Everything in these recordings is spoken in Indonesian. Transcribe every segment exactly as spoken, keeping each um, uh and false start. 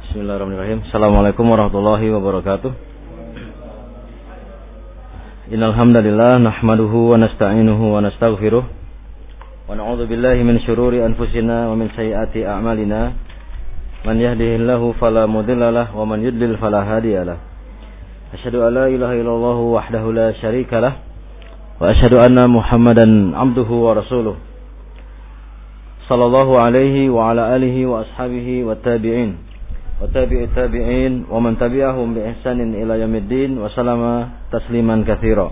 Bismillahirrahmanirrahim. Assalamualaikum warahmatullahi wabarakatuh. Innal hamdalillah nahmaduhu wa nasta'inuhu wa nastaghfiruh wa na'udzu billahi min syururi anfusina wa min sayyiati a'malina. Man yahdihillahu fala mudhillalah wa man yudlil fala hadiyalah. Asyhadu an la ilaha illallah wahdahu la syarikalah wa asyhadu anna Muhammadan 'abduhu wa rasuluh. Sallallahu alaihi wa ala alihi wa ashabihi wa tabi'in wa tabi'it tabi'in wa man tabi'ahum bi ihsanin ila yaumiddin wa sallama tasliman katsira.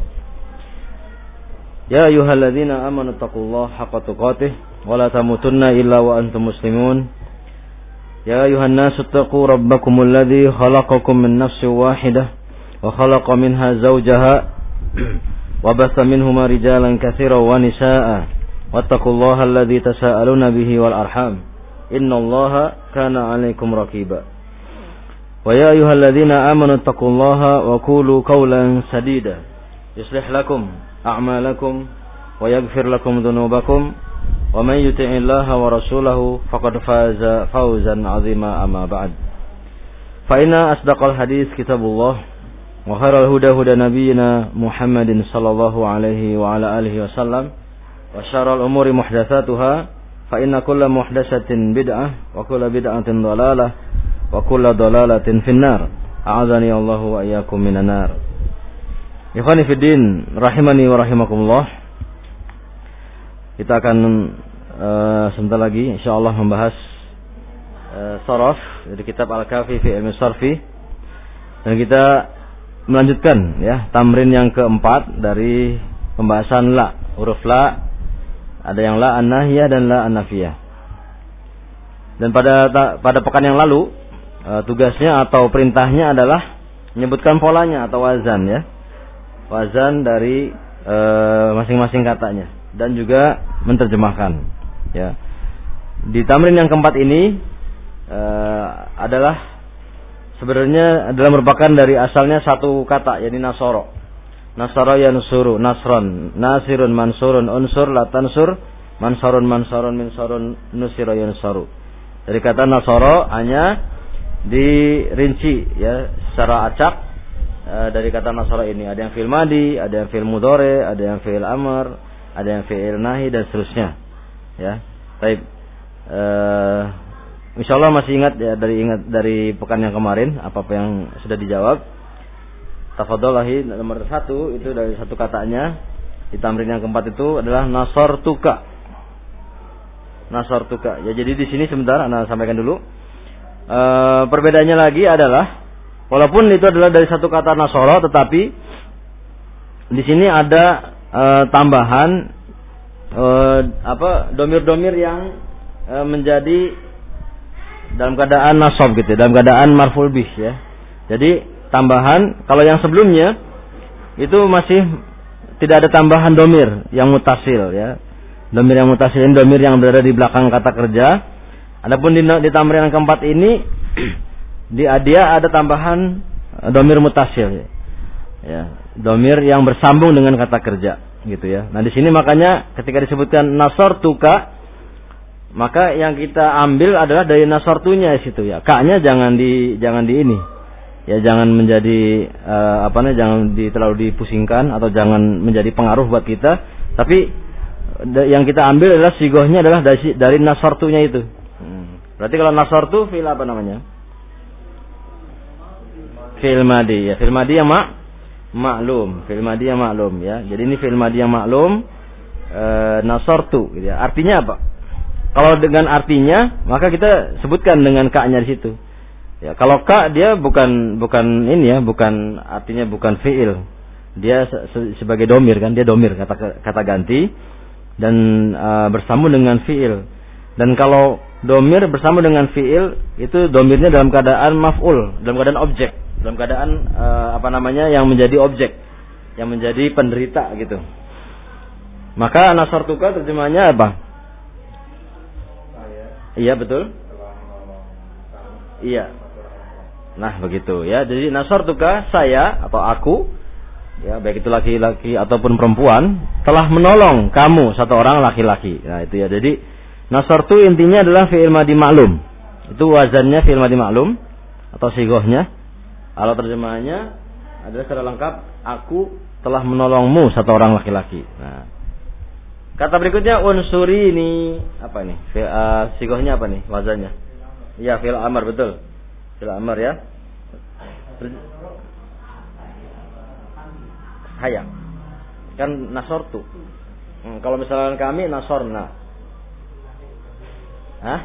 Ya ayyuhalladzina amanu taqullaha haqqa tuqatih wa la tamutunna illa wa antum muslimun. Ya ayyuhan nasu taqu rabbakumul ladzi khalaqakum min nafsin wahidah wa khalaqa minha zawjaha wa batha minhuma rijalan katsiran wa nisaa'a wattaqullaha alladzi tasaaluna bihi wal arham innallaha kana 'alaikum raqiba. Wa ya ayyuhalladzina amanu taqullaha wa qulu qawlan sadida yuslih lakum a'malakum wa yaghfir lakum dhunubakum wa man yuti'illaha wa rasulahu faqad faza fawzan 'azima amma ba'd. Fa inna asdaqal hadits kitabullah wa khairal huda huda nabiyyina Muhammadin sallallahu alaihi wa ala alihi wasallam wa syarrul umuri muhdatsatuha fa inna kulla muhdatsatin bid'ah wa kulla bid'atin dhalalah wa kullu dhalalatin finnar. A'adzani Allahu wa iyyakum minan nar. Ikhwani fid din rahimani wa rahimakumullah. Kita akan uh, sebentar lagi insyaallah membahas uh, sharaf dari kitab Al-Kafi fi Ilmi Sharfi, dan kita melanjutkan ya tamrin yang keempat dari pembahasan la, huruf la. Ada yang la an-nahiyah dan la an-nafiyah. Dan pada pada pekan yang lalu tugasnya atau perintahnya adalah menyebutkan polanya atau wazan ya. Wazan dari e, masing-masing katanya dan juga menerjemahkan ya. Di tamrin yang keempat ini e, adalah sebenarnya adalah merupakan dari asalnya satu kata, yakni nasoro. Nasara yansuru, nasron, nasirun, mansurun, unsur, latansur, mansarun, mansarun, minsarun, nusira yansaru. Dari kata nasoro hanya dirinci ya secara acak e, dari kata nasara ini. Ada yang fi'il madi, ada yang fi'il mudhari, ada yang fi'il amr, ada yang fi'il nahi dan seterusnya. Ya. Baik. E, insyaallah masih ingat ya dari ingat dari pekan yang kemarin apa-apa yang sudah dijawab. Tafadholahi nomor satu itu dari satu katanya. Di tamrin yang keempat itu adalah nasartuka. Nasartuka. Ya jadi di sini sebentar Anda sampaikan dulu. E, perbedaannya lagi adalah walaupun itu adalah dari satu kata nasoro, tetapi di sini ada e, tambahan e, apa domir-domir yang e, menjadi dalam keadaan nasab gitu, dalam keadaan marful bih ya. Jadi tambahan, kalau yang sebelumnya itu masih tidak ada tambahan domir yang mutasil ya. Domir yang mutasil ini domir yang berada di belakang kata kerja. Adapun di, di tamrin yang keempat ini di dia ada tambahan domir mutasil ya, domir yang bersambung dengan kata kerja gitu ya. Nah di sini makanya ketika disebutkan nasartuka, maka yang kita ambil adalah dari nasartunya situ ya. Ka-nya jangan di jangan di ini ya, jangan menjadi uh, apa namanya, jangan di, terlalu dipusingkan atau jangan menjadi pengaruh buat kita. Tapi yang kita ambil adalah sigohnya adalah dari, dari nasartunya itu. Berarti kalau nasartu fi'il apa namanya? Fi'il madi ya, fi'il madi yang mak maklum, fi'il madi yang maklum ya. Jadi ini fi'il madi yang maklum e, nasartu gitu ya. Artinya apa? Kalau dengan artinya maka kita sebutkan dengan ka-nya di situ. Ya, kalau ka dia bukan bukan ini ya, bukan artinya bukan fi'il. Dia se- sebagai domir kan, dia domir kata kata ganti dan e, bersambung dengan fi'il. Dan kalau domir bersama dengan fi'il itu domirnya dalam keadaan maf'ul, dalam keadaan objek, dalam keadaan uh, apa namanya yang menjadi objek, yang menjadi penderita gitu. Maka nasartuka terjemahnya apa? Iya betul. Iya. Nah begitu ya. Jadi nasartuka, saya atau aku ya, baik itu laki-laki ataupun perempuan, telah menolong kamu satu orang laki-laki. Nah itu ya. Jadi nasartu intinya adalah fi'il madi maklum. Itu wazannya fi'il madi maklum. atau sigohnya. Kalau terjemahannya adalah secara lengkap, aku telah menolongmu satu orang laki-laki. Nah, kata berikutnya unsuri ini apa nih? Uh, sigohnya apa nih? Wazannya? Iya, fi'il amr, betul. Fi'il amr ya. Haya. Kan nasortu. Hmm, kalau misalnya kami nasorna. Hah?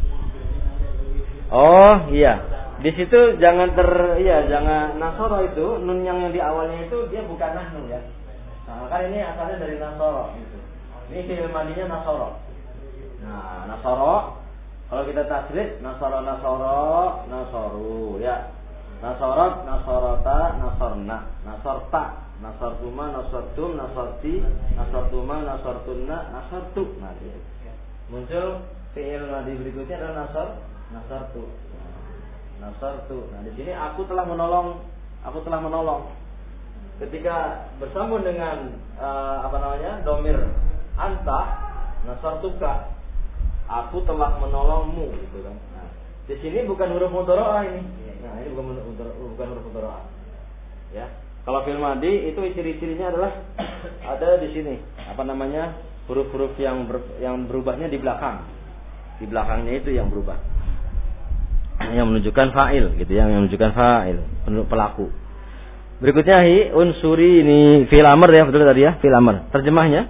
Oh, iya. Di situ jangan ter iya, jangan nasoro itu, nun yang, yang di awalnya itu dia bukan nahnu ya. Nah, kan ini asalnya dari nasoro gitu. Ini fi'il madinya nasoro. Nah, nasoro kalau kita tasrif nasoro nasoro nasoru ya. Nasorot nasorota nasorna nasorta nasortuma nasortum nasorti nasortuma nasortunna nasortu. Nah, gitu. Muncul fi'il madi berikutnya adalah nasor nasortu. Nasartu. Nah, di sini aku telah menolong, aku telah menolong. Ketika bersambung dengan uh, apa namanya? Domir anta, nasartuka. Aku telah menolongmu gitu kan. Nah, di sini bukan huruf mudharaah ini. Nah, ini bukan bukan huruf mudharaah. Ya. Kalau fi'il madi itu ciri-cirinya adalah ada di sini. Apa namanya? Huruf-huruf yang ber, yang berubahnya di belakang. Di belakangnya itu yang berubah. Yang menunjukkan fa'il gitu ya, yang menunjukkan fa'il, pelaku. Berikutnya hi unsuri ini fi'il amr ya, betul tadi ya, fi'il amr. Terjemahnya?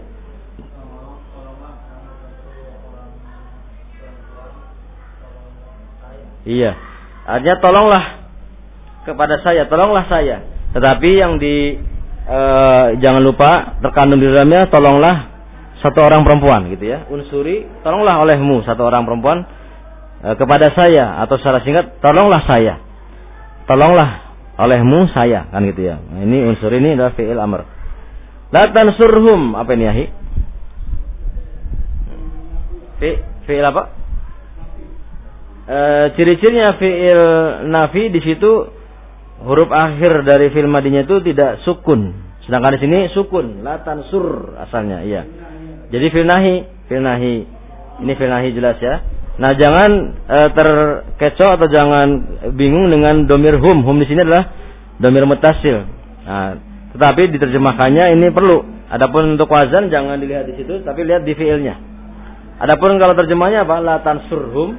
Iya. Artinya tolonglah kepada saya, tolonglah saya. Tetapi yang di e, jangan lupa terkandung di dalamnya tolonglah satu orang perempuan gitu ya. Unsuri, tolonglah olehmu satu orang perempuan kepada saya, atau secara singkat tolonglah saya, tolonglah olehmu saya, kan gitu ya. Nah, ini unsur ini adalah fi'il amr. La tansurhum, apa ini ya? Fi fi'il apa? E, ciri-cirinya fi'il nafi di situ huruf akhir dari fi'il madinya itu tidak sukun, sedangkan di sini sukun. La tansur asalnya, iya. Jadi fi'il nahi, fi'il nahi. Ini fi'il nahi jelas ya. Nah, jangan e, terkecoh atau jangan bingung dengan domir hum. Hum di sini adalah domir mutasil. Nah, tetapi diterjemahkannya ini perlu. Adapun untuk wazan jangan dilihat di situ, tapi lihat di fiilnya. Adapun kalau terjemahnya apa? La tansurhum.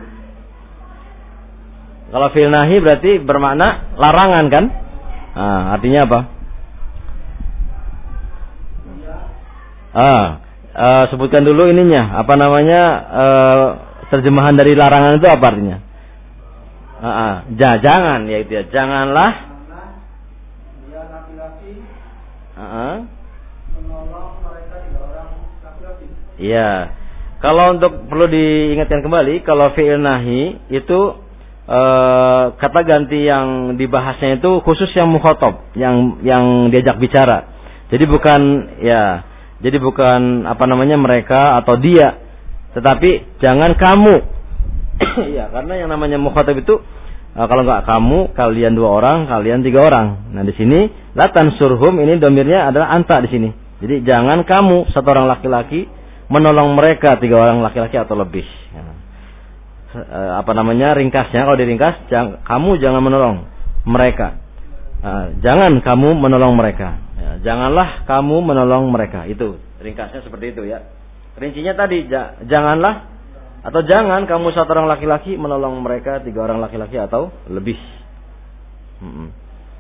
Kalau fiil nahi berarti bermakna larangan kan? Nah, artinya apa? Ah, e, sebutkan dulu ininya. Apa namanya? E, Terjemahan dari larangan itu apa artinya? Uh, uh, jangan, ya itu ya. Janganlah. Dia laki-laki. Uh, menolong mereka tiga orang laki-laki. Iya. Kalau untuk perlu diingatkan kembali, kalau fi'il nahi itu uh, kata ganti yang dibahasnya itu khusus yang mukhatab, yang yang diajak bicara. Jadi bukan ya, jadi bukan apa namanya mereka atau dia. Tetapi jangan kamu. Iya, karena yang namanya mukhatab itu uh, kalau enggak kamu, kalian dua orang, kalian tiga orang. Nah, di sini la tansurhum ini domirnya adalah anta di sini. Jadi jangan kamu satu orang laki-laki menolong mereka tiga orang laki-laki atau lebih. Ya. Uh, apa namanya ringkasnya kalau diringkas, jang, kamu jangan menolong mereka. Uh, jangan kamu menolong mereka. Ya, janganlah kamu menolong mereka. Itu ringkasnya seperti itu ya. Rincinya tadi, janganlah atau jangan kamu satu orang laki-laki menolong mereka tiga orang laki-laki atau lebih. Hmm.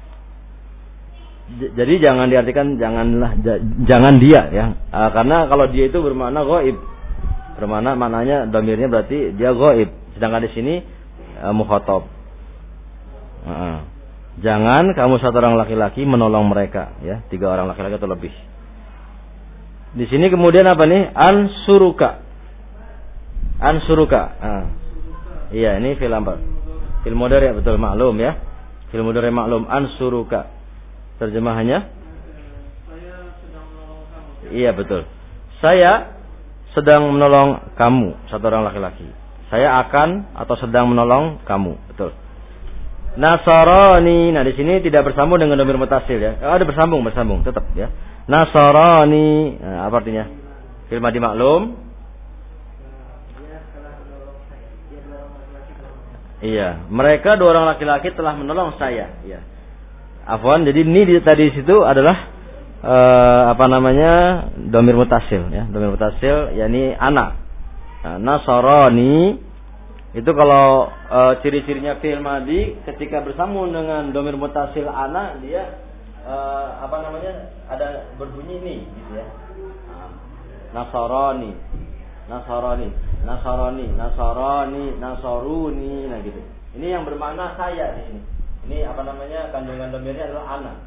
Jadi jangan diartikan janganlah, jangan dia ya, karena kalau dia itu bermakna ghaib, bermakna maknanya dhamirnya berarti dia ghaib. Sedangkan di sini uh, mukhatab. Uh, jangan kamu satu orang laki-laki menolong mereka ya, tiga orang laki-laki atau lebih. Di sini kemudian apa nih? Ansuruka. Ansuruka. Ah. Iya, ini fi'il amr. Fi'il mudhari' betul maklum ya. Fi'il mudhari' maklum ansuruka. Terjemahannya? Saya sedang menolong kamu. Iya, betul. Saya sedang menolong kamu, satu orang laki-laki. Saya akan atau sedang menolong kamu, betul. Nasarani. Nah, di sini tidak bersambung dengan dhamir mutasil ya. Oh, ada bersambung, bersambung tetap ya. Nasarani, nah, apa artinya? Fi'il madi maklum. Iya, mereka dua orang laki-laki telah menolong saya. Iya. Afwan, jadi ini di, tadi situ adalah uh, apa namanya? Dhamir mutasil ya. Dhamir mutasil yakni ana. Nah, nasarani itu kalau uh, ciri-cirinya fi'il madhi ketika bersambung dengan dhamir mutasil ana dia uh, apa namanya? Ada berbunyi ini gitu ya. Nasarani. Nasarani, Nasarani, Nasarani, Nasaruni, nah gitu. Ini yang bermakna saya di sini. Ini apa namanya, kandungan dhamirnya adalah ana.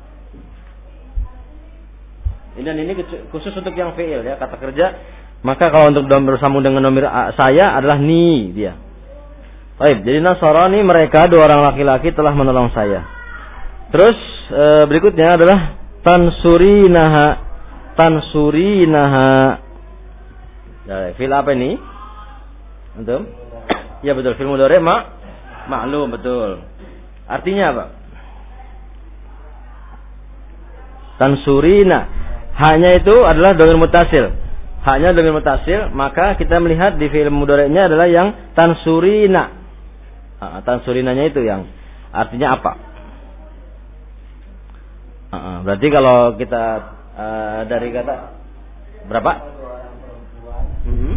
Ini dan ini khusus untuk yang fi'il ya, kata kerja. Maka kalau untuk dhamir bersambung dengan dhamir saya adalah ni dia. Baik, jadi Nasarani mereka dua orang laki-laki telah menolong saya. Terus e, berikutnya adalah tansurinaha, tansurinaha. Nah, fil apa ini? Antum? Ya betul, fil mudhari' ma maklum betul. Artinya apa? Tansurina. Haknya itu adalah dhamir mutasil. Haknya dhamir mutasil, maka kita melihat di fi'il mudhari'nya adalah yang tansurina. Ah, tansurinanya itu yang artinya apa? Ah, berarti kalau kita uh, dari kata berapa? Mm-hmm.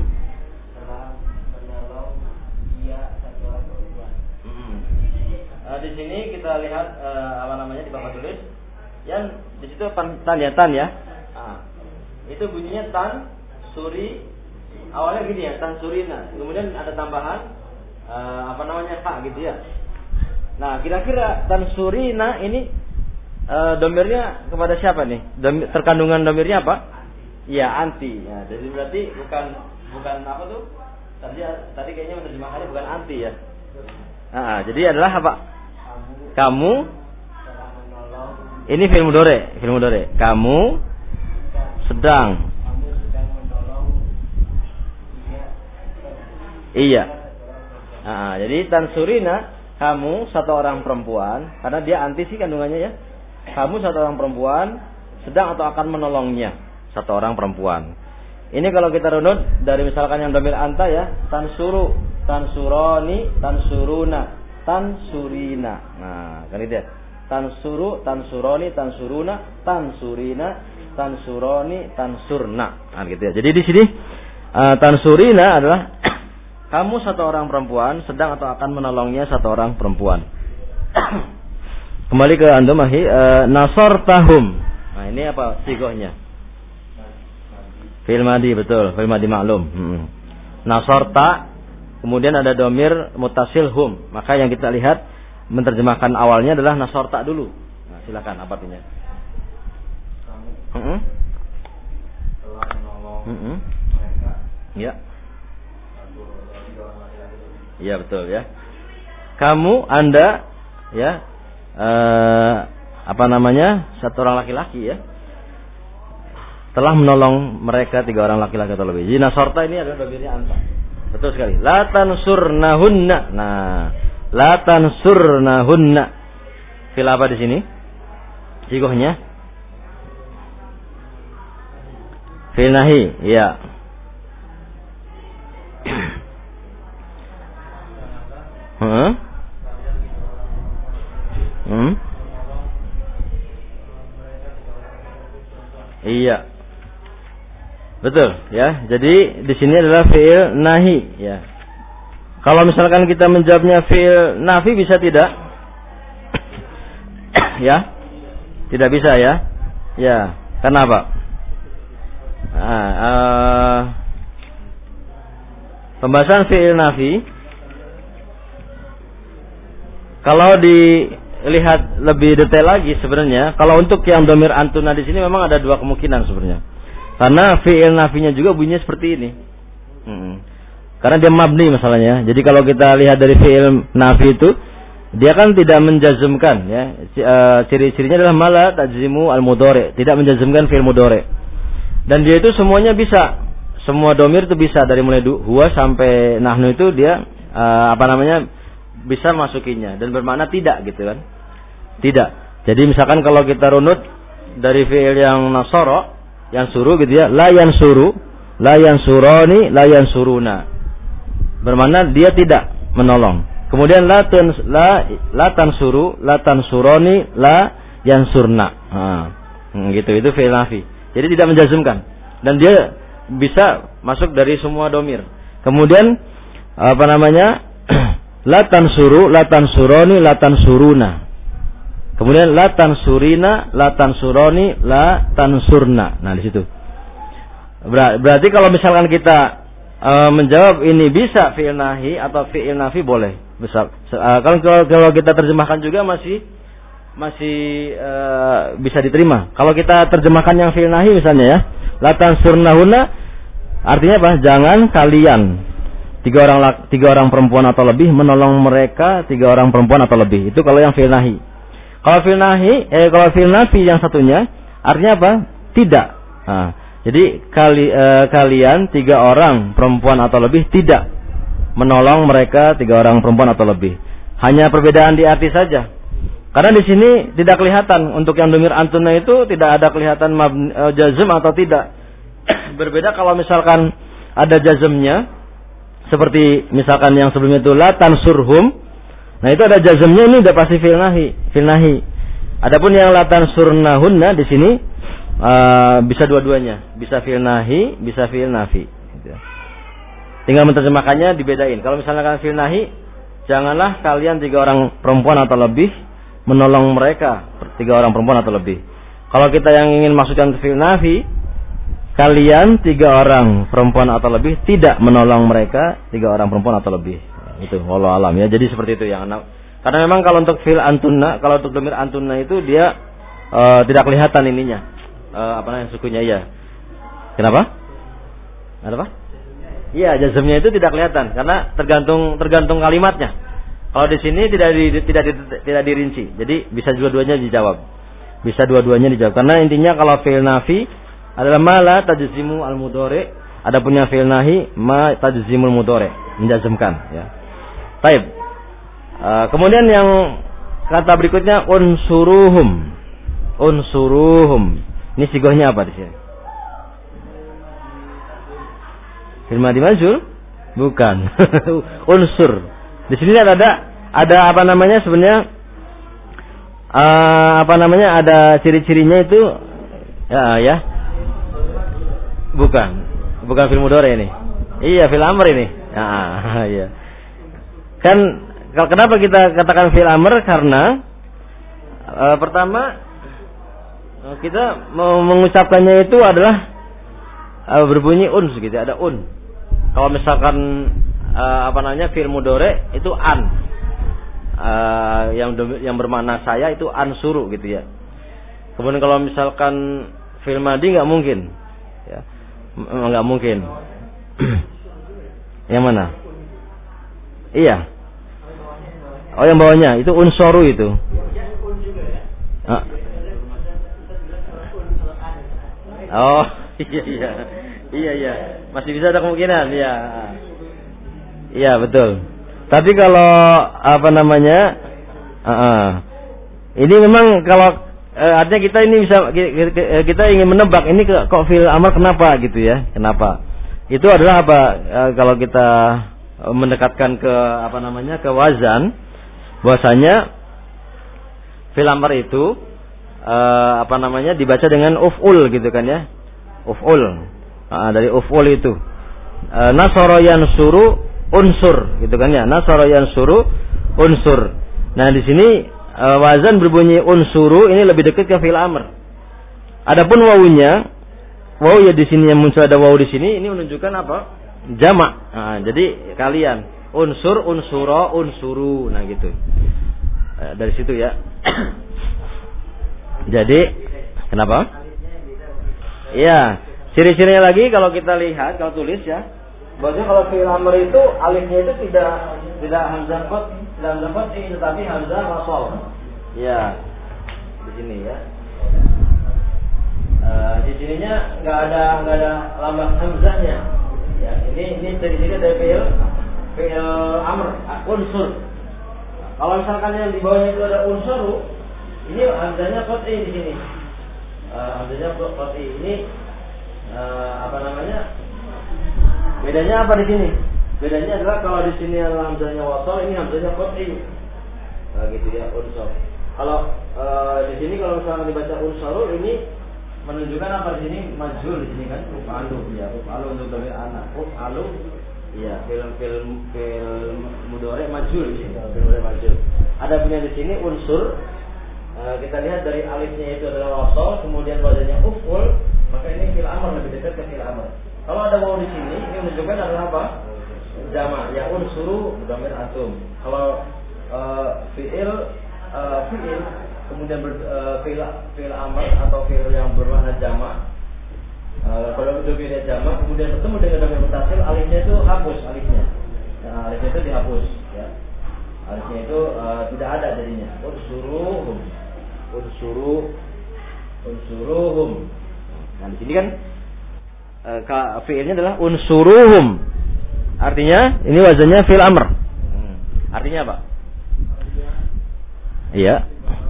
Mm-hmm. Uh, di sini kita lihat uh, apa namanya di papan tulis, yang di situ tan ya tan ya. Ah, itu bunyinya tan suri, awalnya gini ya, tan surina. Kemudian ada tambahan uh, apa namanya fa gitu ya. Nah kira-kira tan surina ini uh, domirnya kepada siapa nih? Domir, terkandungan domirnya apa? Ya anti. Ya, jadi berarti bukan bukan apa tuh? Tadi tadi kayaknya menerjemahkannya bukan anti ya. Nah, jadi adalah apa? Kamu. Ini fi'il mudhari', fi'il mudhari'. Kamu sedang. Iya. Nah, jadi tansurina, kamu satu orang perempuan, karena dia anti sih kandungannya ya. Kamu satu orang perempuan sedang atau akan menolongnya. Satu orang perempuan. Ini kalau kita runut dari misalkan yang dhamir anta ya, tansuru, tansuroni, tansuruna, tansurina. Nah, kan itu ya. Tansuru, tansuroni, tansuruna, tansurina, tansuroni, tansurna. Nah, gitu ya. Jadi di sini uh, tansurina adalah kamu satu orang perempuan sedang atau akan menolongnya satu orang perempuan. Kembali ke antum ahi, uh, nasartahum. Nah, ini apa sigohnya? Fi'il madhi betul, fi'il madhi maklum. Hmm. Nasarta, kemudian ada domir mutasil hum. Maka yang kita lihat menerjemahkan awalnya adalah nasarta dulu. Nah, silakan apa artinya? Heeh. Heeh. Ya. Iya betul ya. Kamu, Anda ya eh, apa namanya? Satu orang laki-laki ya. Telah menolong mereka tiga orang laki-laki atau lebih. Jadi nasarta ini adalah dhamirnya anta. Betul sekali. La tansurnahunna. Nah, la tansurnahunna. Fil apa di sini? Sigohnya? Fil nahi, ya. Heeh. Hmm? Iya. Betul ya. Jadi di sini adalah fi'il nahi ya. Kalau misalkan kita menjawabnya fi'il nafi bisa tidak? Ya? Tidak bisa ya? Ya. Kenapa? Nah, uh, pembahasan fi'il nafi kalau dilihat lebih detail lagi sebenarnya, kalau untuk yang dhamir antuna di sini memang ada dua kemungkinan sebenarnya. Karena fi'il nafinya juga bunyinya seperti ini. Hmm. Karena dia mabni masalahnya. Jadi kalau kita lihat dari fi'il nafi itu, dia kan tidak menjazmkan ya. Ciri-cirinya adalah mala tajzimu al-mudhari', tidak menjazmkan fi'il mudhari'. Dan dia itu semuanya bisa. Semua domir itu bisa dari mulai huwa sampai nahnu itu dia uh, apa namanya? Bisa masukinya dan bermakna tidak gitu kan. Tidak. Jadi misalkan kalau kita runut dari fi'il yang nasara, yang suruh gitu ya, la yansuru, la yansurani, la yansuruna. Bermakna dia tidak menolong. Kemudian la tans la la tansuru, la tansuroni, la yansurna. Nah, gitu itu fi'il nafi. Jadi tidak menjazmkan dan dia bisa masuk dari semua domir. Kemudian apa namanya? La tansuru, la tansuroni, la tansuruna. Kemudian la tansurina, la tansuroni, la tansurna. Nah, di situ. Berarti kalau misalkan kita uh, menjawab ini bisa fi'il nahi atau fi'il nafi boleh. Bisa. Uh, kalau kalau kita terjemahkan juga masih masih uh, bisa diterima. Kalau kita terjemahkan yang fi'il nahi misalnya ya, la tansurnahuna artinya apa? Jangan kalian tiga orang tiga orang perempuan atau lebih menolong mereka tiga orang perempuan atau lebih. Itu kalau yang fi'il nahi. Kalau fi'il nahi, eh kalau fi'il nafi yang satunya artinya apa? Tidak. Nah, jadi kali, eh, kalian tiga orang perempuan atau lebih tidak menolong mereka tiga orang perempuan atau lebih. Hanya perbedaan di arti saja. Karena di sini tidak kelihatan untuk yang domir antuna itu tidak ada kelihatan mabni, eh, jazm atau tidak. Berbeda kalau misalkan ada jazmnya, seperti misalkan yang sebelumnya itu la tansurhum. Nah itu ada jazmnya, ini udah pasti fi'il nahi, fi'il nahi. Adapun yang la tansurnahunna di sini uh, bisa dua-duanya, bisa fi'il nahi, bisa fi'il nafi. Gitu. Tinggal menerjemahkannya dibedain. Kalau misalnya kan fi'il nahi, janganlah kalian tiga orang perempuan atau lebih menolong mereka tiga orang perempuan atau lebih. Kalau kita yang ingin masukkan fi'il nafi, kalian tiga orang perempuan atau lebih tidak menolong mereka tiga orang perempuan atau lebih. Itu wallahu alam ya. Jadi seperti itu yang karena memang kalau untuk fi'il antunna, kalau untuk domir antunna itu dia uh, tidak kelihatan ininya. Uh, apa namanya sukunya ya. Kenapa? Ada apa? Iya, jazmnya itu tidak kelihatan karena tergantung tergantung kalimatnya. Kalau di sini tidak di, tidak di, tidak dirinci. Jadi bisa dua-duanya dijawab. Bisa dua-duanya dijawab. Karena intinya kalau fi'il nafi adalah ma la tajzimu al-mudhari, adapun yang fi'il nahi ma tajzimul mudhari, menjazmkan ya. Baik. Uh, kemudian yang kata berikutnya unsuruhum. Unsuruhum. Ini sigohnya apa di sini? Fi'il madhi majhul? Bukan. Unsur. Di sini ada ada apa namanya sebenarnya uh, apa namanya ada ciri-cirinya itu ya ya. Bukan. Bukan fi'il mudhari ini. Iya, fi'il amr ini. Ah, iya. Kan kenapa kita katakan fi'il amr? Karena e, pertama kita mau mengucapkannya itu adalah e, berbunyi uns gitu, ada un. Kalau misalkan e, apa namanya fi'il mudhari itu an. E, yang yang bermakna saya itu ansuru gitu ya. Kemudian kalau misalkan fi'il madhi enggak mungkin. Ya. Enggak mungkin. Yang mana? Iya. Oh yang bawahnya itu unsoru itu. Ah. Oh iya iya iya iya masih bisa ada kemungkinan ya. Iya betul. Tapi kalau apa namanya? Uh -uh. Ini memang kalau uh, artinya kita ini bisa kita ingin menebak ini kok fi'il amr kenapa gitu ya? Kenapa? Itu adalah apa? Uh, kalau kita mendekatkan ke apa namanya ke wazan, bahwasanya fi'il amr itu uh, apa namanya dibaca dengan uf'ul gitu kan ya. Uf'ul. Uh, dari uf'ul itu. Uh, nasara yansuru unsur gitu kan ya. Nasara yansuru unsur. Nah, di sini uh, wazan berbunyi unsuru ini lebih dekat ke fi'il amr. Adapun wawunya, waw ya di sini yang muncul ada waw di sini ini menunjukkan apa? Jamak. Nah, jadi kalian unsur, unsuro, unsuru. Nah gitu. E, dari situ ya. Jadi kenapa? Iya. Ciri-cirinya lagi kalau kita lihat, kalau tulis ya. Bahwasanya kalau fi'il amr itu alifnya itu tidak tidak hamzah qat, tidak hamzah qat, tetapi hamzah wasal. Ya. Di sini ya. E, di sininya nggak ada nggak ada lambang hamzahnya. Ya, ini ini ciri-ciri dari fi'il fi'il amr, unsur. Kalau misalkan yang di bawahnya itu ada unsuru, ini hamzahnya qat'i di sini. Uh, hamzahnya qat'i ini uh, apa namanya? Bedanya apa di sini? Bedanya adalah kalau di sini hamzahnya wasal, ini hamzahnya qat'i. Nah, gitu ya, unsur. Kalau uh, di sini kalau misalnya dibaca unsaru, ini menunjukkan apa di sini? Majhul di sini kan, ufalu ya, ufalu untuk dhamir anak. Ufalu ya, film film film mudhari majhul di sini, film mudhari majhul. Ada punya di sini unsur. Uh, kita lihat dari alifnya itu adalah wasal, kemudian wazannya uful, maka ini fil amr, lebih dekat ke fil amr. Kalau ada waw di sini, ini menunjukkan adalah apa? Jama', ya unsuru dhamir antum. Kalau Uh, fi'il uh, fi'il kemudian ber, uh, fi'il fi'il amr atau fi'il yang bermakna jama', uh, kalau domirnya jama' kemudian bertemu dengan dhamir muttasil, alifnya itu hapus, alifnya nah, alifnya itu dihapus ya. Alifnya itu uh, tidak ada jadinya. Unsuruhum unsuru unsuruhum. Nah di sini kan uh, fi'ilnya adalah unsuruhum, artinya ini wazannya fi'il amr. hmm. Artinya apa? Iya.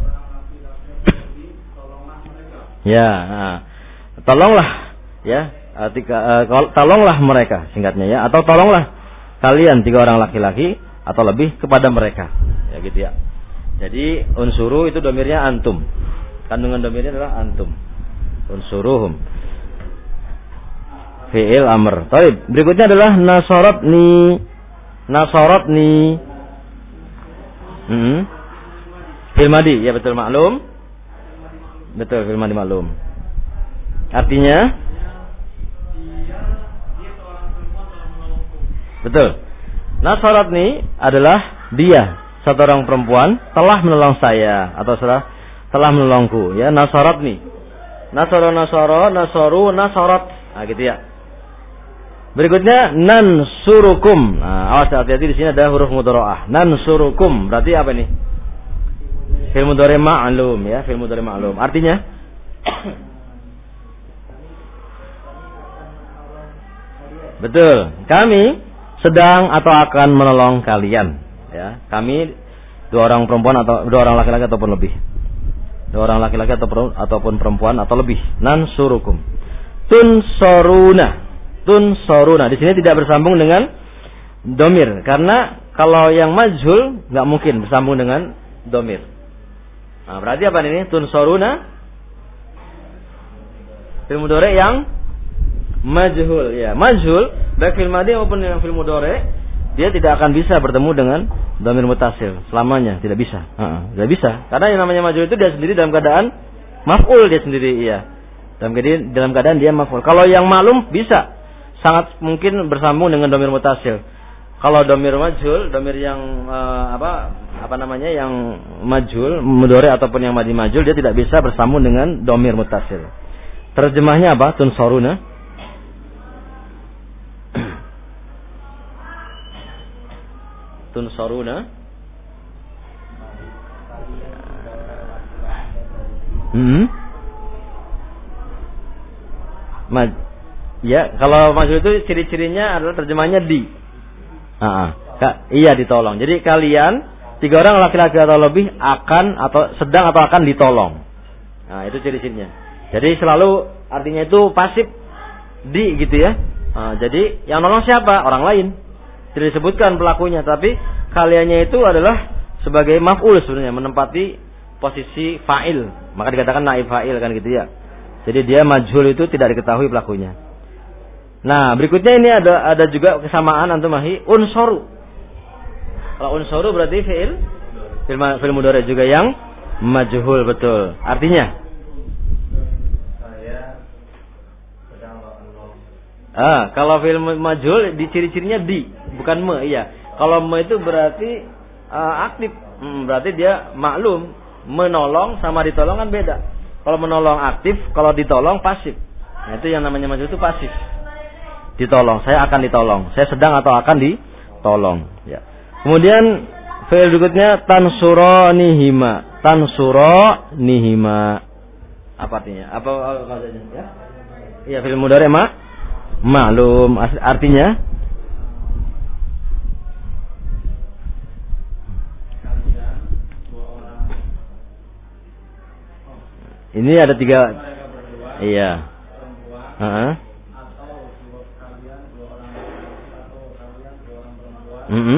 Ya, nah. Tolonglah ya, tika, uh, tolonglah mereka singkatnya ya, atau tolonglah kalian tiga orang laki-laki atau lebih kepada mereka. Ya gitu ya. Jadi unsuru itu domirnya antum. Kandungan domirnya adalah antum. Unsuruhum. Fi'il amr. Baik, berikutnya adalah nasaratni. Nasaratni. Hmm. Fil madi, ya betul maklum. Betul, fil madi maklum. Artinya betul. Nasaratni adalah dia, satu orang perempuan telah menolong saya atau telah telah menolongku ya. Nasaratni. Nasara nasara nasaru nasarat. Nah gitu ya. Berikutnya nansurukum. Nah, awas hati-hati di sini ada huruf mudharaah. Nansurukum berarti apa nih? Fi'il mudhari ma'lum ya, fi'il mudhari ma'lum. Artinya betul, kami sedang atau akan menolong kalian ya. Kami dua orang perempuan atau dua orang laki-laki ataupun lebih. Dua orang laki-laki atau ataupun perempuan atau lebih. Nansurukum. Tunsoruna. Tunsoruna di sini tidak bersambung dengan domir karena kalau yang majhul nggak mungkin bersambung dengan domir. Nah, berarti apa ini? Tunsoruna fil mudhari yang majhul ya. Majhul baik fil madhi maupun yang fil mudhari dia tidak akan bisa bertemu dengan dhamir muttasil selamanya, tidak bisa. Heeh, tidak bisa. Karena yang namanya majhul itu dia sendiri dalam keadaan maf'ul dia sendiri iya. Dalam keadaan dalam keadaan dia maf'ul. Kalau yang maklum bisa sangat mungkin bersambung dengan dhamir muttasil. Kalau domir majhul, domir yang uh, apa apa namanya yang majhul, mudhari ataupun yang madhi majhul dia tidak bisa bersambung dengan domir muttasil. Terjemahnya apa? Tunsoruna. Tunsoruna. Hmm. Maj ya, kalau majhul itu ciri-cirinya adalah terjemahnya di. Ah, iya ditolong. Jadi kalian tiga orang laki-laki atau lebih akan atau sedang atau akan ditolong. Nah itu ciri-cirinya. Jadi selalu artinya itu pasif di gitu ya. Nah, jadi yang nolong siapa? Orang lain. Tidak disebutkan pelakunya, tapi kaliannya itu adalah sebagai maf'ul sebenarnya, menempati posisi fa'il. Maka dikatakan naib fa'il kan gitu ya. Jadi dia majhul itu tidak diketahui pelakunya. Nah, berikutnya ini ada ada juga kesamaan antum mahi unsoru. Kalau unsoru berarti fi'il fi'il fi'il mudhari juga yang majhul betul. Artinya saya sedang menolong. Ah, kalau fi'il majhul di ciri-cirinya di, bukan me, iya. Kalau me itu berarti uh, aktif. Hmm, berarti dia maklum, menolong sama ditolong kan beda. Kalau menolong aktif, kalau ditolong pasif. Nah, itu yang namanya majhul itu pasif. Ditolong, saya akan ditolong. Saya sedang atau akan ditolong. Ya. Kemudian fi'il berikutnya tansuronihima. Tansuronihima. Apa artinya? Apa maksudnya? Ya, ya fi'il mudhari ma maklum. Artinya ini ada tiga. Iya. Uh-huh. Mm-hmm.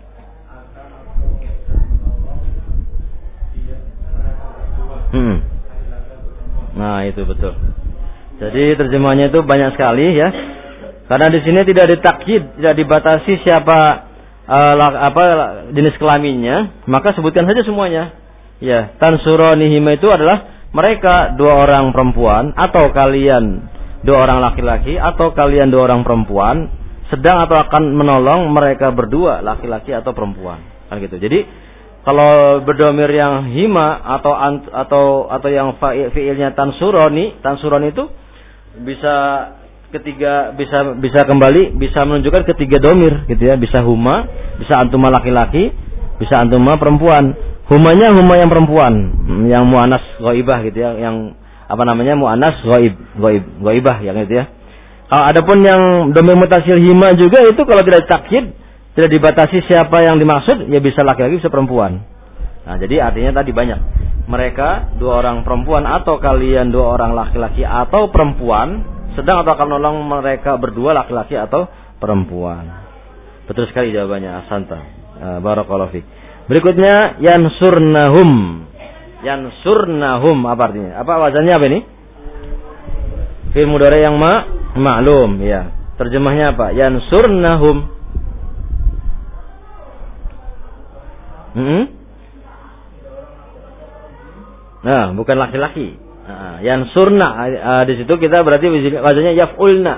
Hmm. Nah, itu betul. Jadi terjemahannya itu banyak sekali ya. Karena di sini tidak ditakyid, tidak dibatasi siapa uh, apa jenis kelaminnya, maka sebutkan saja semuanya. Ya, tansuronihima itu adalah mereka dua orang perempuan atau kalian dua orang laki-laki atau kalian dua orang perempuan sedang atau akan menolong mereka berdua laki-laki atau perempuan. Kan gitu. Jadi kalau berdomir yang hima atau atau atau yang fiilnya tansuroni, tansuroni itu bisa ketiga bisa bisa kembali bisa menunjukkan ketiga domir gitu ya, bisa huma, bisa antuma laki-laki, bisa antuma perempuan. Humanya huma yang perempuan, yang muannas ghaibah gitu ya, yang apa namanya muannas ghaib, ghaib, ghaibah yang gitu ya. Kalau adapun yang domir mutasil hima juga itu kalau tidak takyid, tidak dibatasi siapa yang dimaksud, ya bisa laki-laki bisa perempuan. Nah, jadi artinya tadi banyak. Mereka dua orang perempuan atau kalian dua orang laki-laki atau perempuan sedang atau akan menolong mereka berdua laki-laki atau perempuan. Betul sekali jawabannya, ahsanta. Uh, barakallahu fiik. Berikutnya yansurnahum. Yansurnahum apa artinya? Apa wazannya apa ini? Fi'il mudhari yang ma maklum ya. Terjemahnya apa? Yansurnahum. Hmm? Nah, bukan laki-laki. Nah, yansurna uh, di situ kita berarti wazannya yaf'ulna.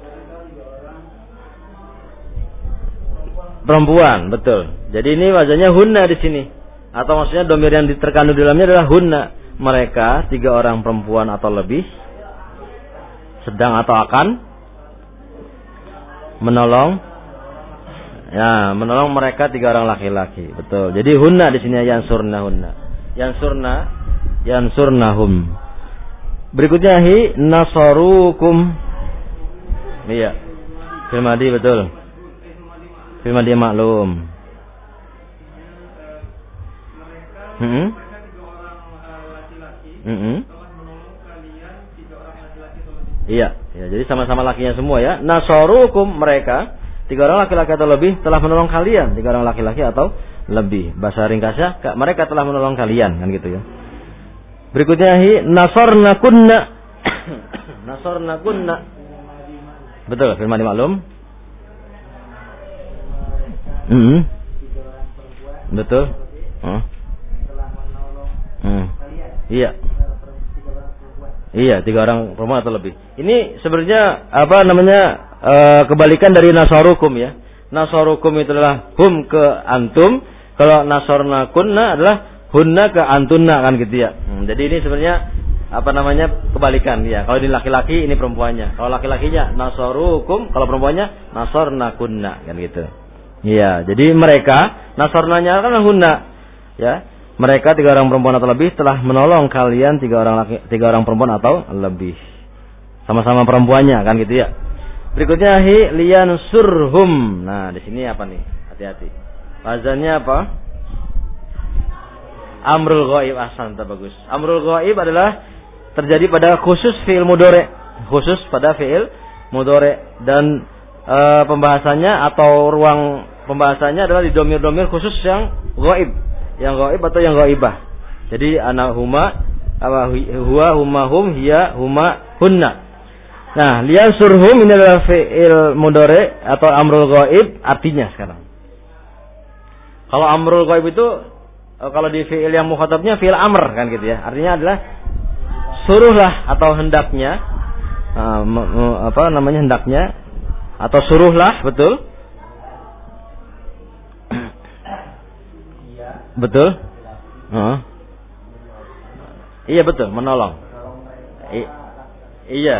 Perempuan, betul. Jadi ini wazannya hunna di sini. Atau maksudnya domir yang terkandung di dalamnya adalah hunna. Mereka tiga orang perempuan atau lebih sedang atau akan menolong ya, menolong mereka tiga orang laki-laki. Betul. Jadi hunna di sini yansurna hunna. Yansurna yansurnahum. Berikutnya hi nasarukum. Iya. Fil madi betul. Fil madi maklum. Heeh. Heeh. Iya, ya, jadi sama-sama lakinya semua ya. Nasarukum mereka tiga orang laki-laki atau lebih telah menolong kalian, tiga orang laki-laki atau lebih. Bahasa ringkasnya mereka telah menolong kalian kan gitu ya. Berikutnya hi nasarna kunna. Nasarna kunna. Betul, firman maklum. Hmm. Betul. Hmm. Hmm. Iya. Iya, tiga orang perempuan atau lebih. Ini sebenarnya apa namanya e, kebalikan dari nasarukum ya. Nasarukum itu adalah hum ke antum. Kalau nasarna kunna adalah hunna ke antunna kan gitu ya. Hmm, jadi ini sebenarnya apa namanya kebalikan ya. Kalau ini laki-laki ini perempuannya. Kalau laki-lakinya nasarukum, kalau perempuannya nasarna kunna kan gitu. Iya, jadi mereka nasarnanya kan hunna ya. Mereka tiga orang perempuan atau lebih telah menolong kalian tiga orang laki, tiga orang perempuan atau lebih. Sama-sama perempuannya kan gitu ya. Berikutnya hi liyan surhum. Nah, di sini apa nih? Hati-hati. Wazannya apa? Amrul ghaib. Ahsan, bagus. Amrul ghaib adalah terjadi pada khusus fi'il mudhari, khusus pada fi'il mudhari dan e, pembahasannya atau ruang pembahasannya adalah di domir-domir khusus yang ghaib. Yang ghaib atau yang ghaibah. Jadi anak huma apa huwa huma hum hiya huma hunna. Nah, liyan surhum ini adalah fi'il mudhari atau amrul ghaib artinya sekarang. Kalau amrul ghaib itu kalau di fi'il yang mukhatabnya fi'il amr kan gitu ya. Artinya adalah suruhlah atau hendaknya uh, apa namanya hendaknya atau suruhlah, betul? Betul? Uh. Iya betul, menolong. I- iya.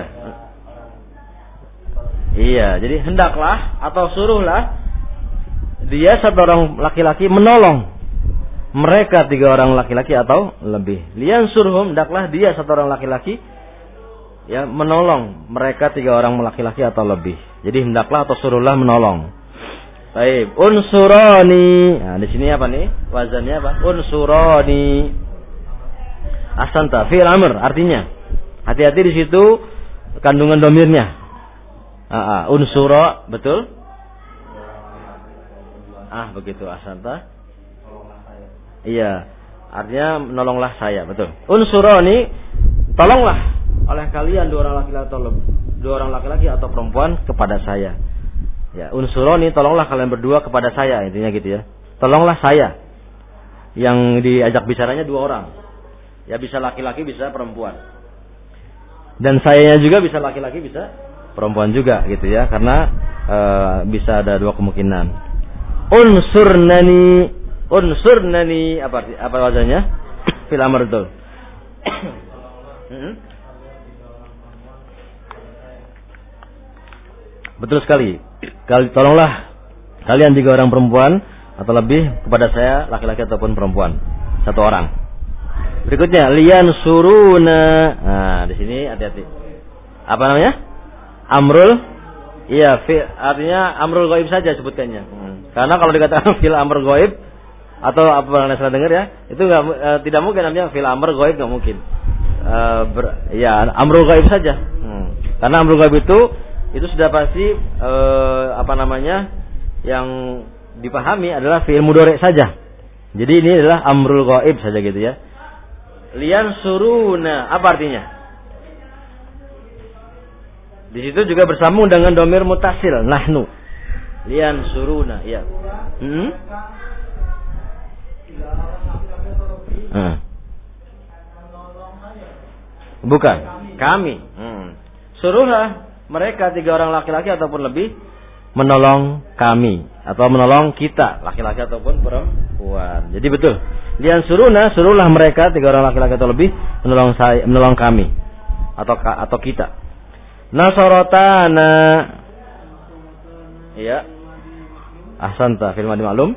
Iya, jadi hendaklah atau suruhlah dia satu orang laki-laki menolong mereka tiga orang laki-laki atau lebih. Lian surhum, hendaklah dia satu orang laki-laki ya menolong mereka tiga orang laki-laki atau lebih. Jadi hendaklah atau suruhlah menolong. Baik, unsurani. Nah, di sini apa nih? Wazannya apa? Unsurani. Ahsanta, fi'il amr artinya. Hati-hati di situ kandungan domirnya. Ah, ah, unsura, betul? Ah, begitu asanta. Iya. Artinya menolonglah saya, betul. Unsuroni, tolonglah oleh kalian dua orang laki-laki atau dua orang laki-laki atau perempuan kepada saya. Ya, unsuroni, tolonglah kalian berdua kepada saya, intinya gitu ya. Tolonglah saya. Yang diajak bicaranya dua orang. Ya bisa laki-laki, bisa perempuan. Dan sayanya juga bisa laki-laki, bisa perempuan juga gitu ya, karena e, bisa ada dua kemungkinan. Unsurnani, unsurnani apa apa wazannya? Fil amr betul. Betul sekali. Kali tolonglah kalian tiga orang perempuan atau lebih kepada saya, laki-laki ataupun perempuan, satu orang. Berikutnya lian suruna. Nah, di sini hati-hati. Apa namanya? Amrul. Iya, fi, artinya amrul ghaib saja sebutkannya. Hmm. Karena kalau dikatakan fil amr ghaib atau apa yang saya dengar ya, itu enggak e, tidak mungkin namanya fil amr ghaib, enggak mungkin. E, ber, ya, amrul ghaib saja. Hmm. Karena amrul ghaib itu itu sudah pasti e, apa namanya? Yang dipahami adalah fi'il mudhari saja. Jadi ini adalah amrul ghaib saja gitu ya. Lian suruna, apa artinya? Di situ juga bersambung dengan domir mutasil nahnu. Lian suruna, ya. Hmm? Hmm. Bukan, kami. Hmm. Suruhlah mereka tiga orang laki-laki ataupun lebih menolong kami atau menolong kita, laki-laki ataupun perempuan. Jadi betul. Lian suruna, suruhlah mereka tiga orang laki-laki atau lebih menolong saya, menolong kami atau atau kita. Nasarotana. Iya. Ahsanta fil madi ma'lum.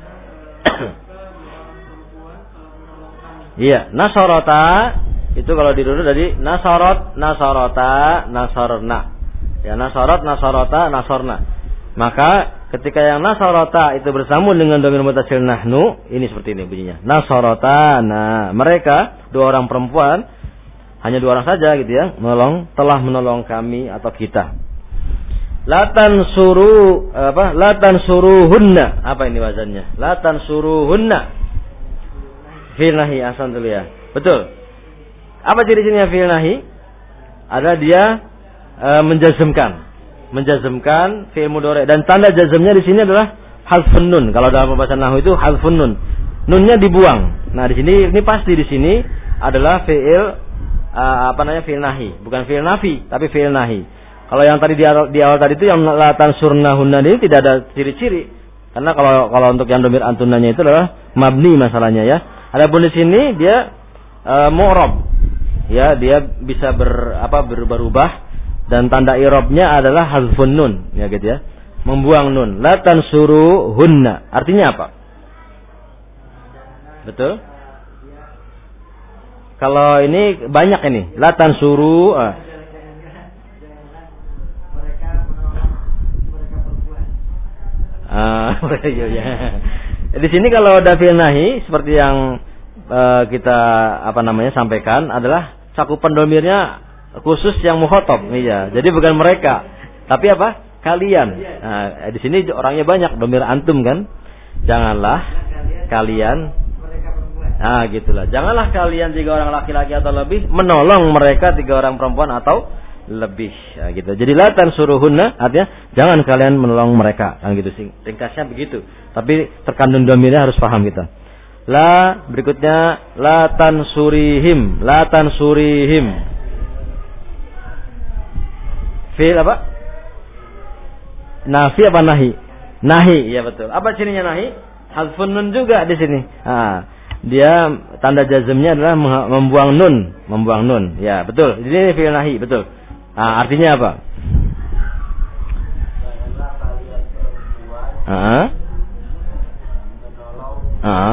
Iya, nasarota itu kalau dirunut dari nasarot, nasarota, nasarna. Ya, nasarot, nasarota, nasarna. Maka ketika yang nasarota itu bersambung dengan domir mutasil nahnu, ini seperti ini bunyinya. Nasarota, nah mereka dua orang perempuan, hanya dua orang saja gitu ya, menolong, telah menolong kami atau kita. Latan suru apa? Latan suruhunna. Apa ini wazannya? Latan suruhunna. Fi'il nahi, asan dulu ya. Betul. Apa ciri-cirinya fi'il nahi? Ada dia e, menjazmkan. Menjazmkan fi'il mudhari, dan tanda jazmnya di sini adalah halfun nun. Kalau dalam bahasa nahwu itu halfun nun. Nunnya dibuang. Nah, di sini ini pasti di sini adalah fi'il uh, apa namanya? Fi'il nahi, bukan fi'il nafi, tapi fi'il nahi. Kalau yang tadi di awal, di awal tadi itu yang latan surnahunna ini tidak ada ciri-ciri. Karena kalau kalau untuk yang domir antunanya itu adalah mabni masalahnya ya. Adapun di sini dia uh, mu'rab. Ya, dia bisa ber apa berubah-ubah. Dan tanda i'rabnya adalah hazfun nun, ya gitu ya. Membuang nun. La tansuruhunna. Artinya apa? Betul? Kalau ini banyak ini. La tansuru. Ah. Ah, iya ya. Di sini kalau ada fi'il nahi seperti yang uh, kita apa namanya sampaikan adalah cakupan domirnya khusus yang mukhatab, iya. Jadi bukan mereka, tapi apa? Kalian. Nah, di sini orangnya banyak, domir antum kan? Janganlah kalian. Ah, gitulah. Janganlah kalian tiga orang laki-laki atau lebih menolong mereka tiga orang perempuan atau lebih. Nah, gitu. Jadi la tansuruhunna artinya jangan kalian menolong mereka. Kan gitu sih. Ringkasnya begitu. Tapi terkandung domirnya harus paham kita. La berikutnya la tansurihim, la tansurihim. Fi'il apa? Nafi apa nahi? Nahi, ya betul. Apa cirinya nahi? Hazfun nun juga di sini. Ah, dia tanda jazmnya adalah membuang nun, membuang nun. Ya, betul. Ini fi'il nahi, betul. Ah, artinya apa? Ah. Ah.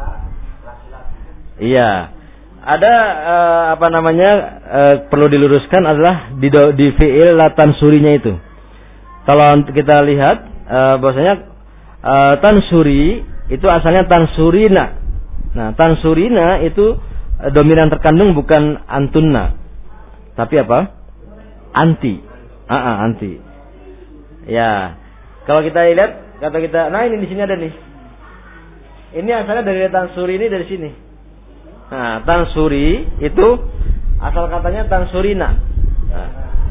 Iya. Ada uh, apa namanya uh, perlu diluruskan adalah di, do, di fi'il la tansurinya itu. Kalau kita lihat uh, bahwasanya uh, tansuri itu asalnya tansurina. Nah, tansurina itu uh, domir yang terkandung bukan antunna. Tapi apa? Anti. Ah, uh, uh, anti. Ya. Kalau kita lihat kata kita, nah ini di sini ada nih. Ini asalnya dari tansuri ini dari sini. Nah, tansuri itu asal katanya tansurina. Nah.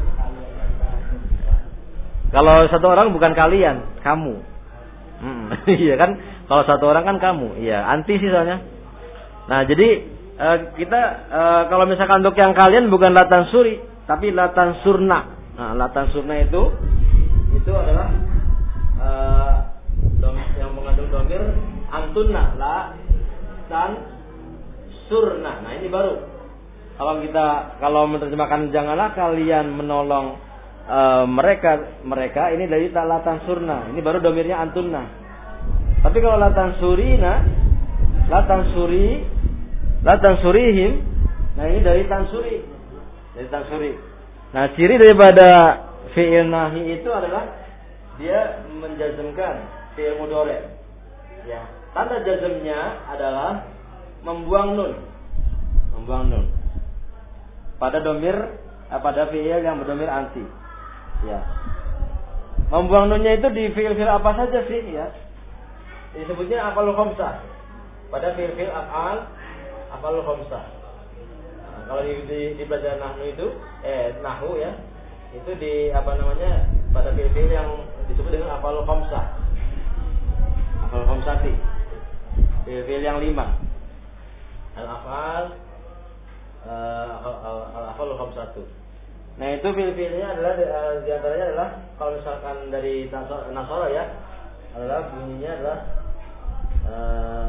Kalau satu orang bukan kalian, kamu. Hmm, iya kan? Kalau satu orang kan kamu. Iya, anti sih soalnya. Nah, jadi uh, kita uh, kalau misalkan untuk yang kalian bukan la tansuri, tapi la tansurna. Nah, la tansurna itu itu adalah uh, dom, yang mengandung domir antunna la dan surna. Nah, ini baru. Kalau kita kalau menerjemahkan janganlah kalian menolong uh, mereka mereka ini dari latan surna. Ini baru domirnya antunna. Tapi kalau latan surina, latan suri, latan surihim, nah ini dari tansuri. Dari tansuri. Nah, ciri daripada fi'il nahi itu adalah dia menjazmkan fi'il mudhari'. Ya, tanda jazmnya adalah membuang nun. Membuang nun. Pada domir, eh, pada fi'il yang berdomir anti. Ya. Membuang nunnya itu di fi'il-fi'il apa saja sih, ya? Disebutnya af'alul khamsah. Pada fi'il-fi'il af'al af'alul khamsah. Nah, kalau di, di, di pelajaran nahwu itu, eh nahwu ya, itu di apa namanya? Pada fi'il-fi'il yang disebut dengan af'alul khamsah. Af'alul khamsati. Fi'il-fi'il yang lima. Al-af'al al-af'alul khamsatu. Nah, itu fi'il-fi'ilnya adalah di antaranya adalah kalau misalkan dari Nasara ya, adalah bunyinya adalah uh,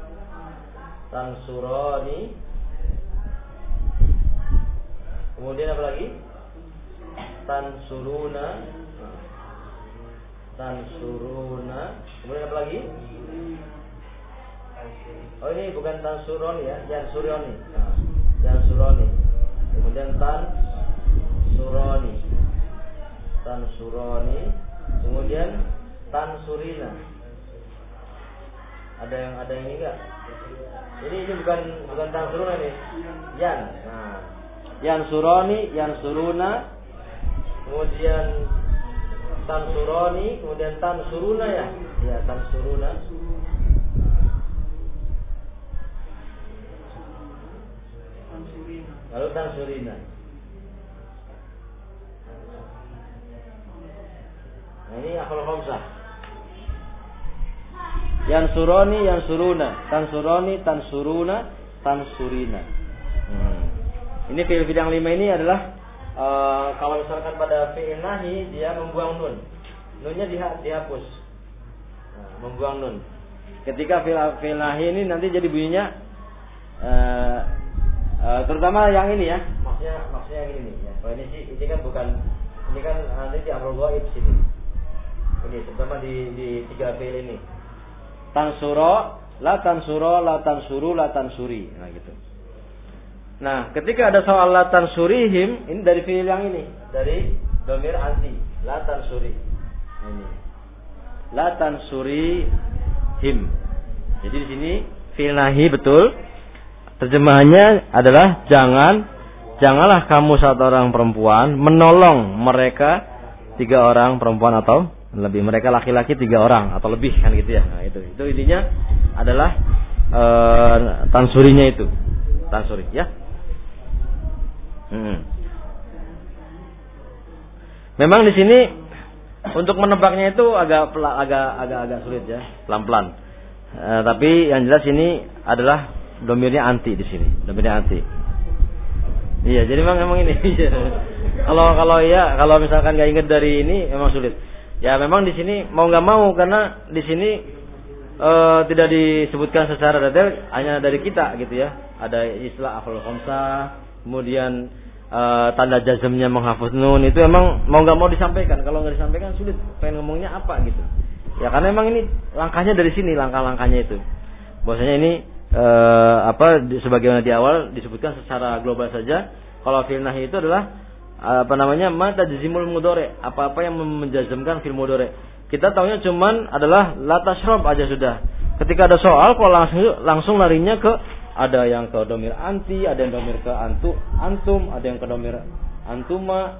tansurani. Kemudian apa lagi? Tansuruna. Tansuruna. Kemudian apa lagi? Oh, ini bukan tansuroni ya, yansuroni. Nah, yansuroni. Kemudian tansuroni. Tansuroni. Kemudian tansurina. Ada yang ada yang ini enggak? Ini ini bukan bukan tansuruna nih. Yan. Nah, yansuroni, yansuruna. Kemudian tansuroni, kemudian tansuruna ya. Ya, tansuruna. Lalu tansurina. Nah, ini af'al khamsah. Yansuroni, yansuruna, tansuroni, tansuruna, tansurina. Hmm. Ini fi'il yang lima ini adalah uh, kalau misalkan pada fi'il nahi dia membuang nun. Nunnya diha- dihapus. Nah, membuang nun. Ketika fi'il nahi ini nanti jadi bunyinya uh, Uh, terutama yang ini ya, maksudnya maksudnya yang ini ya. Kalau ini sih ini kan bukan, ini kan nanti di amrul ghaib sini. Ini terutama di di tiga fi'il ini. Tansuro, la tansuro, la tansuru, la tansuri. Nah gitu. Nah, ketika ada soal la tansurihim, ini dari fi'il yang ini, dari domir anti, la tansuri. Ini. La tansurihim. Jadi di sini fi'il nahi betul. Terjemahannya adalah jangan janganlah kamu satu orang perempuan menolong mereka tiga orang perempuan atau lebih, mereka laki-laki tiga orang atau lebih kan gitu ya. Nah, itu itu intinya adalah e, tansurinya itu. Tansuri ya. Hmm. Memang di sini untuk menebaknya itu agak agak agak agak sulit ya, pelan-pelan. E, tapi yang jelas ini adalah domirnya anti di sini, domirnya anti. Iya, jadi memang memang ini. Kalau kalau ya, kalau misalkan nggak ingat dari ini, memang sulit. Ya, memang di sini mau nggak mau karena di sini e, tidak disebutkan secara detail, hanya dari kita gitu ya. Ada istilah af'alul khamsah, kemudian e, tanda jazmnya menghapus nun, itu memang mau nggak mau disampaikan. Kalau nggak disampaikan sulit. Pengen ngomongnya apa gitu? Ya karena memang ini langkahnya dari sini, langkah-langkahnya itu. Bahwasanya ini Eh, apa sebagaimana di awal disebutkan secara global saja. Kalau fi'il nahi itu adalah apa namanya ma tajzimul mudhari, apa-apa yang menjazmkan fi'il mudhari. Kita tahunya cuman adalah la tashrab aja sudah. Ketika ada soal kok langsung langsung larinya ke ada yang ke domir anti, ada yang domir ke antu antum, ada yang ke domir antuma,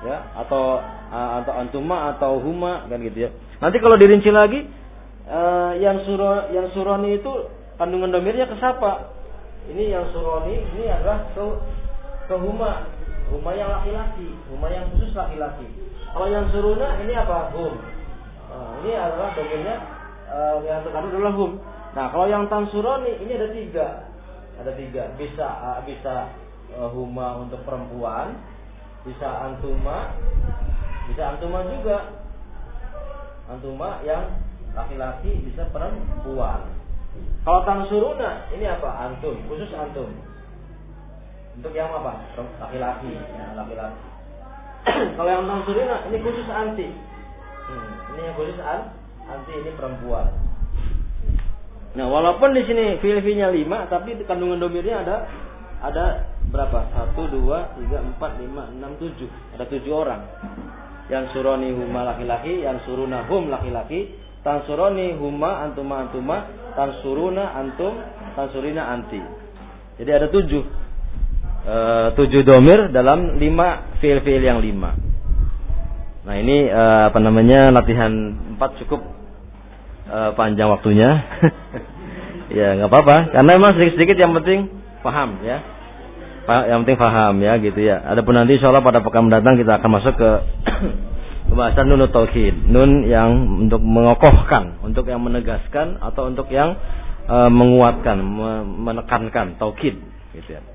ya, atau atau antuma atau huma kan gitu ya. Nanti kalau dirinci lagi uh, yang suro yang suroni itu kandungan domirnya ke siapa? Ini yang suroni ini adalah ke ke huma, huma yang laki-laki, huma yang khusus laki-laki. Kalau yang suruna ini apa? Hum. Nah, ini adalah domirnya uh, yang terkandung adalah hum. Nah, kalau yang tansuroni ini ada tiga, ada tiga. Bisa uh, bisa uh, huma untuk perempuan, bisa antuma, bisa antuma juga. Antuma yang laki-laki, bisa perempuan. Kalau tansuruna ini apa? Antum, khusus antum. Untuk yang apa? Laki-laki, ya, laki-laki. Kalau yang tansuruna ini khusus anti. Hmm, ini yang khusus an, anti ini perempuan. Nah, walaupun di sini fiil-fiilnya lima, tapi kandungan domirnya ada ada berapa? Satu, dua, tiga, empat, lima, enam, tujuh. Ada tujuh orang. Yang suroni huma laki-laki, yang suruna hum laki-laki, tansuroni huma antuma antuma, tansuruna antum, tansurina anti. Jadi ada tujuh e, tujuh domir dalam lima fiil-fiil yang lima. Nah ini e, apa namanya latihan empat cukup e, panjang waktunya. Ya nggak apa-apa, karena memang sedikit-sedikit yang penting paham ya. Yang penting paham ya gitu ya. Adapun nanti insyaallah pada pekan mendatang kita akan masuk ke pembahasan nun taukid, nun yang untuk mengokohkan, untuk yang menegaskan atau untuk yang e, menguatkan, me, menekankan taukid gitu ya.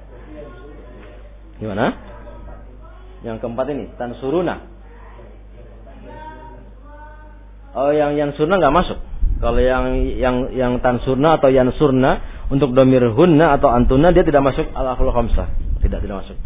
Gimana? Yang keempat ini tansuruna. Oh yang yang surna nggak masuk. Kalau yang yang yang tansurna atau yang surna untuk domir hunna atau antuna dia tidak masuk al-af'ul khamsah. Tidak tidak masuk.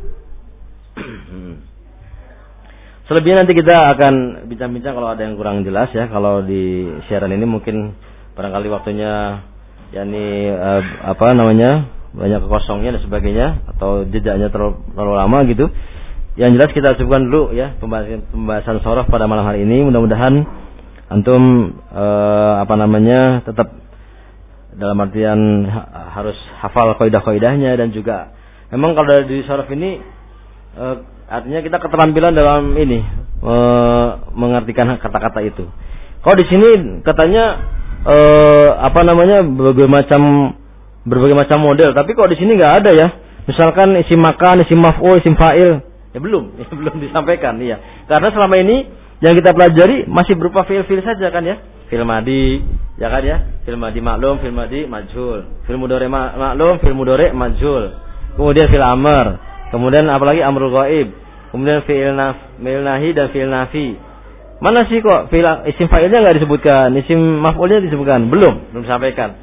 Selebihnya nanti kita akan bincang-bincang kalau ada yang kurang jelas ya. Kalau di siaran ini mungkin barangkali waktunya yakni eh, apa namanya banyak kekosongnya dan sebagainya atau jejaknya terlalu, terlalu lama gitu. Yang jelas kita cukupkan dulu ya pembahasan pembahasan shorof pada malam hari ini. Mudah-mudahan antum eh, apa namanya tetap dalam artian ha, harus hafal kaidah-kaidahnya dan juga memang kalau di shorof ini eh, artinya kita keterampilan dalam ini e, mengartikan kata-kata itu. Kalau di sini katanya e, apa namanya berbagai macam berbagai macam model, tapi kalau di sini nggak ada ya. Misalkan isim makan, isim maf'ul, isim fa'il, ya belum, ya belum disampaikan, iya. Karena selama ini yang kita pelajari masih berupa fiil-fiil saja kan ya. Fiil madi, ya kan ya. Fiil madi maklum, fiil madi majhul, fiil mudhari maklum, fiil mudhari majhul. Kemudian fiil amr, kemudian apalagi amrul ghaib, kemudian fiil naf, fiil nahi dan fiil nafi. Mana sih kok fiil isim fa'ilnya enggak disebutkan, isim maf'ulnya disebutkan? Belum, belum disampaikan.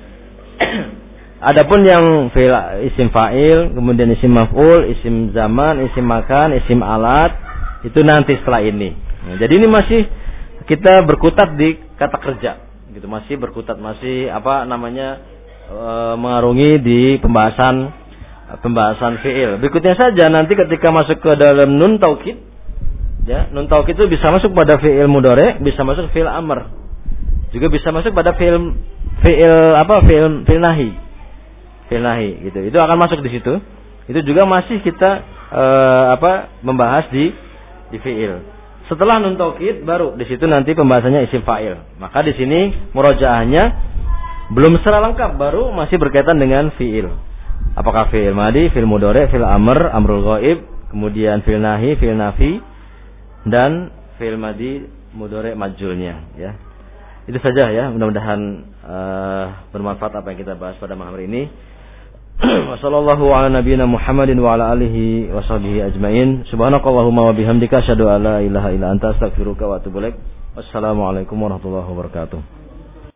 Adapun yang fiil isim fa'il, kemudian isim maf'ul, isim zaman, isim makan, isim alat, itu nanti setelah ini. Nah, jadi ini masih kita berkutat di kata kerja, gitu. Masih berkutat, masih apa namanya e, mengarungi di pembahasan pembahasan fiil. Berikutnya saja nanti ketika masuk ke dalam nun taukid, ya, nun taukid itu bisa masuk pada fiil mudhari, bisa masuk fiil amr. Juga bisa masuk pada fiil fiil apa? fiil fiil nahi. Fiil nahi gitu. Itu akan masuk di situ. Itu juga masih kita e, apa? membahas di di fiil. Setelah nun taukid baru di situ nanti pembahasannya isim fa'il. Maka di sini murajaahnya belum secara lengkap, baru masih berkaitan dengan fiil. Apakah fiil madi, fiil mudhari, fiil amr, amrul ghaib, kemudian fiil nahi, fiil nafi, dan fiil madi, mudhari, majhulnya, ya. Itu saja ya, mudah-mudahan uh, bermanfaat apa yang kita bahas pada malam hari ini. Wassallallahu ala nabiyyina Muhammadin wa ala alihi wa sahbihi ajmain. Subhanakallahumma wa bihamdika asyhadu an la ilaha illa anta astaghfiruka wa atubu ilaik. Wassalamualaikum warahmatullahi wabarakatuh.